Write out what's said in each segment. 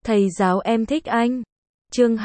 Thầy giáo em thích anh. Chương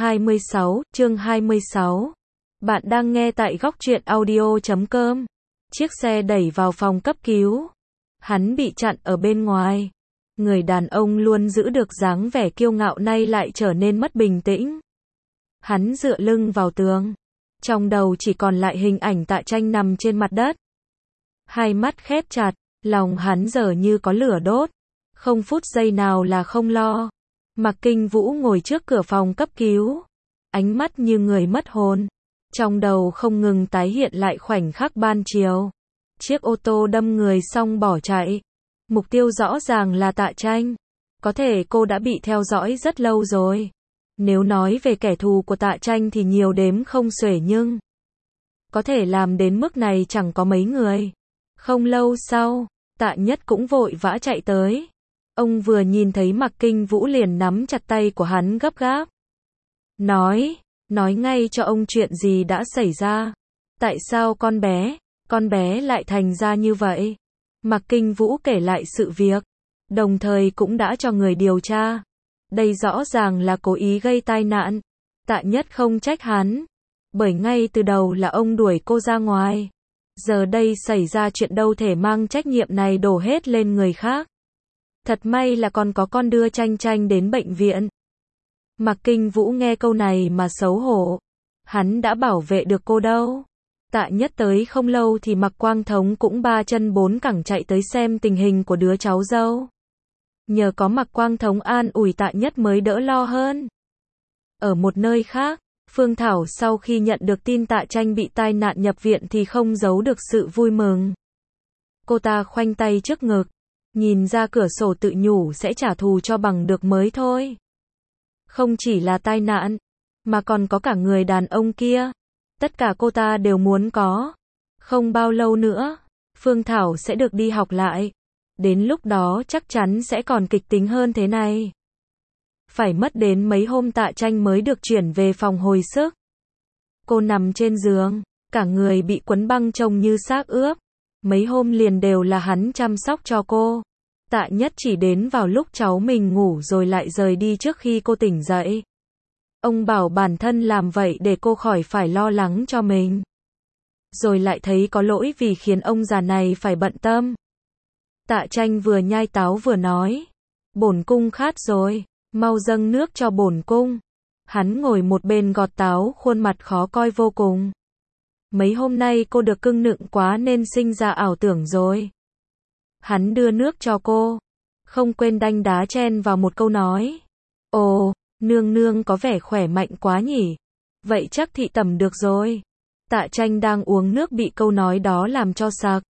26. Bạn đang nghe tại góc truyện audio.com. Chiếc xe đẩy vào phòng cấp cứu. Hắn bị chặn ở bên ngoài. Người đàn ông luôn giữ được dáng vẻ kiêu ngạo nay lại trở nên mất bình tĩnh. Hắn dựa lưng vào tường. Trong đầu chỉ còn lại hình ảnh Tạ Tranh nằm trên mặt đất. Hai mắt khép chặt, lòng hắn giờ như có lửa đốt. Không phút giây nào là không lo. Mạc Kinh Vũ ngồi trước cửa phòng cấp cứu. Ánh mắt như người mất hồn. Trong đầu không ngừng tái hiện lại khoảnh khắc ban chiều. Chiếc ô tô đâm người xong bỏ chạy. Mục tiêu rõ ràng là Tạ Tranh. Có thể cô đã bị theo dõi rất lâu rồi. Nếu nói về kẻ thù của Tạ Tranh thì nhiều đếm không xuể nhưng có thể làm đến mức này chẳng có mấy người. Không lâu sau, Tạ Nhất cũng vội vã chạy tới. Ông vừa nhìn thấy Mạc Kinh Vũ liền nắm chặt tay của hắn gấp gáp. Nói ngay cho ông chuyện gì đã xảy ra. Tại sao con bé lại thành ra như vậy? Mạc Kinh Vũ kể lại sự việc, đồng thời cũng đã cho người điều tra. Đây rõ ràng là cố ý gây tai nạn. Tạ Nhất không trách hắn, bởi ngay từ đầu là ông đuổi cô ra ngoài. Giờ đây xảy ra chuyện đâu thể mang trách nhiệm này đổ hết lên người khác. Thật may là còn có con đưa Tranh đến bệnh viện. Mạc Kinh Vũ nghe câu này mà xấu hổ. Hắn đã bảo vệ được cô đâu. Tạ Nhất tới không lâu thì Mạc Quang Thống cũng ba chân bốn cẳng chạy tới xem tình hình của đứa cháu dâu. Nhờ có Mạc Quang Thống an ủi Tạ Nhất mới đỡ lo hơn. Ở một nơi khác, Phương Thảo sau khi nhận được tin Tạ Tranh bị tai nạn nhập viện thì không giấu được sự vui mừng. Cô ta khoanh tay trước ngực, nhìn ra cửa sổ tự nhủ sẽ trả thù cho bằng được mới thôi. Không chỉ là tai nạn, mà còn có cả người đàn ông kia. Tất cả cô ta đều muốn có. Không bao lâu nữa, Phương Thảo sẽ được đi học lại. Đến lúc đó chắc chắn sẽ còn kịch tính hơn thế này. Phải mất đến mấy hôm Tạ Tranh mới được chuyển về phòng hồi sức. Cô nằm trên giường, cả người bị quấn băng trông như xác ướp. Mấy hôm liền đều là hắn chăm sóc cho cô. Tạ Nhất chỉ đến vào lúc cháu mình ngủ rồi lại rời đi trước khi cô tỉnh dậy. Ông bảo bản thân làm vậy để cô khỏi phải lo lắng cho mình. Rồi lại thấy có lỗi vì khiến ông già này phải bận tâm. Tạ Tranh vừa nhai táo vừa nói. Bổn cung khát rồi, mau dâng nước cho bổn cung. Hắn ngồi một bên gọt táo, khuôn mặt khó coi vô cùng. Mấy hôm nay cô được cưng nựng quá nên sinh ra ảo tưởng rồi. Hắn đưa nước cho cô, không quên đanh đá chen vào một câu nói. Ồ, nương nương có vẻ khỏe mạnh quá nhỉ. Vậy chắc thị tẩm được rồi. Tạ Tranh đang uống nước bị câu nói đó làm cho sặc.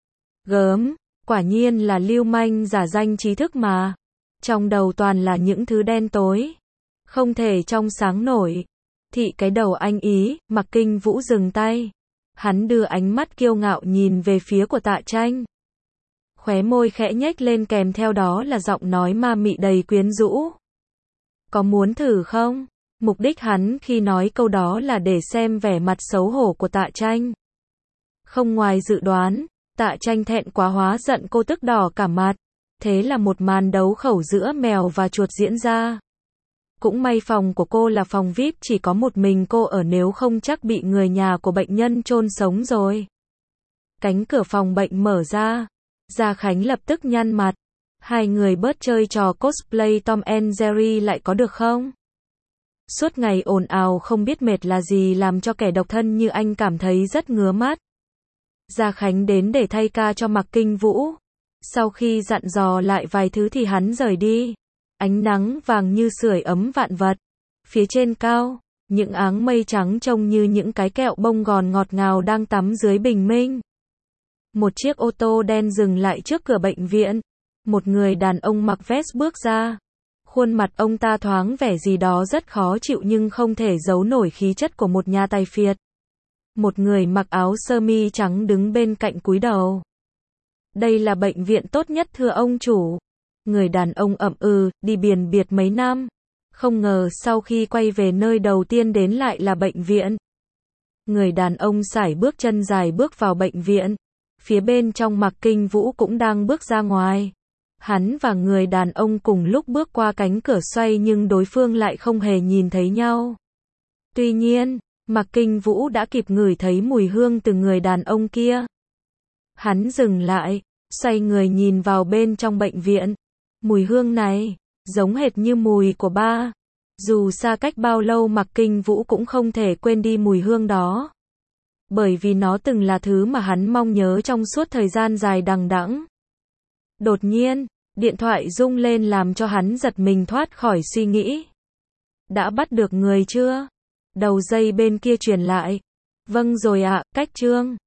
Gớm, quả nhiên là lưu manh giả danh trí thức mà. Trong đầu toàn là những thứ đen tối. Không thể trong sáng nổi. Thị cái đầu anh ý. Mạc Kinh Vũ dừng tay. Hắn đưa ánh mắt kiêu ngạo nhìn về phía của Tạ Tranh. Khóe môi khẽ nhếch lên kèm theo đó là giọng nói ma mị đầy quyến rũ. Có muốn thử không? Mục đích hắn khi nói câu đó là để xem vẻ mặt xấu hổ của Tạ Tranh. Không ngoài dự đoán, Tạ Tranh thẹn quá hóa giận cô tức đỏ cả mặt. Thế là một màn đấu khẩu giữa mèo và chuột diễn ra. Cũng may phòng của cô là phòng VIP, chỉ có một mình cô ở, nếu không chắc bị người nhà của bệnh nhân chôn sống rồi. Cánh cửa phòng bệnh mở ra. Gia Khánh lập tức nhăn mặt. Hai người bớt chơi trò cosplay Tom and Jerry lại có được không? Suốt ngày ồn ào không biết mệt là gì làm cho kẻ độc thân như anh cảm thấy rất ngứa mắt. Gia Khánh đến để thay ca cho Mạc Kinh Vũ. Sau khi dặn dò lại vài thứ thì hắn rời đi. Ánh nắng vàng như sưởi ấm vạn vật. Phía trên cao, những áng mây trắng trông như những cái kẹo bông gòn ngọt ngào đang tắm dưới bình minh. Một chiếc ô tô đen dừng lại trước cửa bệnh viện. Một người đàn ông mặc vest bước ra. Khuôn mặt ông ta thoáng vẻ gì đó rất khó chịu nhưng không thể giấu nổi khí chất của một nhà tài phiệt. Một người mặc áo sơ mi trắng đứng bên cạnh cúi đầu. Đây là bệnh viện tốt nhất thưa ông chủ. Người đàn ông ậm ừ, đi biển biệt mấy năm. Không ngờ sau khi quay về nơi đầu tiên đến lại là bệnh viện. Người đàn ông sải bước chân dài bước vào bệnh viện. Phía bên trong Mạc Kinh Vũ cũng đang bước ra ngoài. Hắn và người đàn ông cùng lúc bước qua cánh cửa xoay nhưng đối phương lại không hề nhìn thấy nhau. Tuy nhiên, Mạc Kinh Vũ đã kịp ngửi thấy mùi hương từ người đàn ông kia. Hắn dừng lại, xoay người nhìn vào bên trong bệnh viện. Mùi hương này, giống hệt như mùi của ba. Dù xa cách bao lâu Mạc Kinh Vũ cũng không thể quên đi mùi hương đó. Bởi vì nó từng là thứ mà hắn mong nhớ trong suốt thời gian dài đằng đẵng. Đột nhiên, điện thoại rung lên làm cho hắn giật mình thoát khỏi suy nghĩ. Đã bắt được người chưa? Đầu dây bên kia truyền lại. Vâng rồi ạ, cách Trương.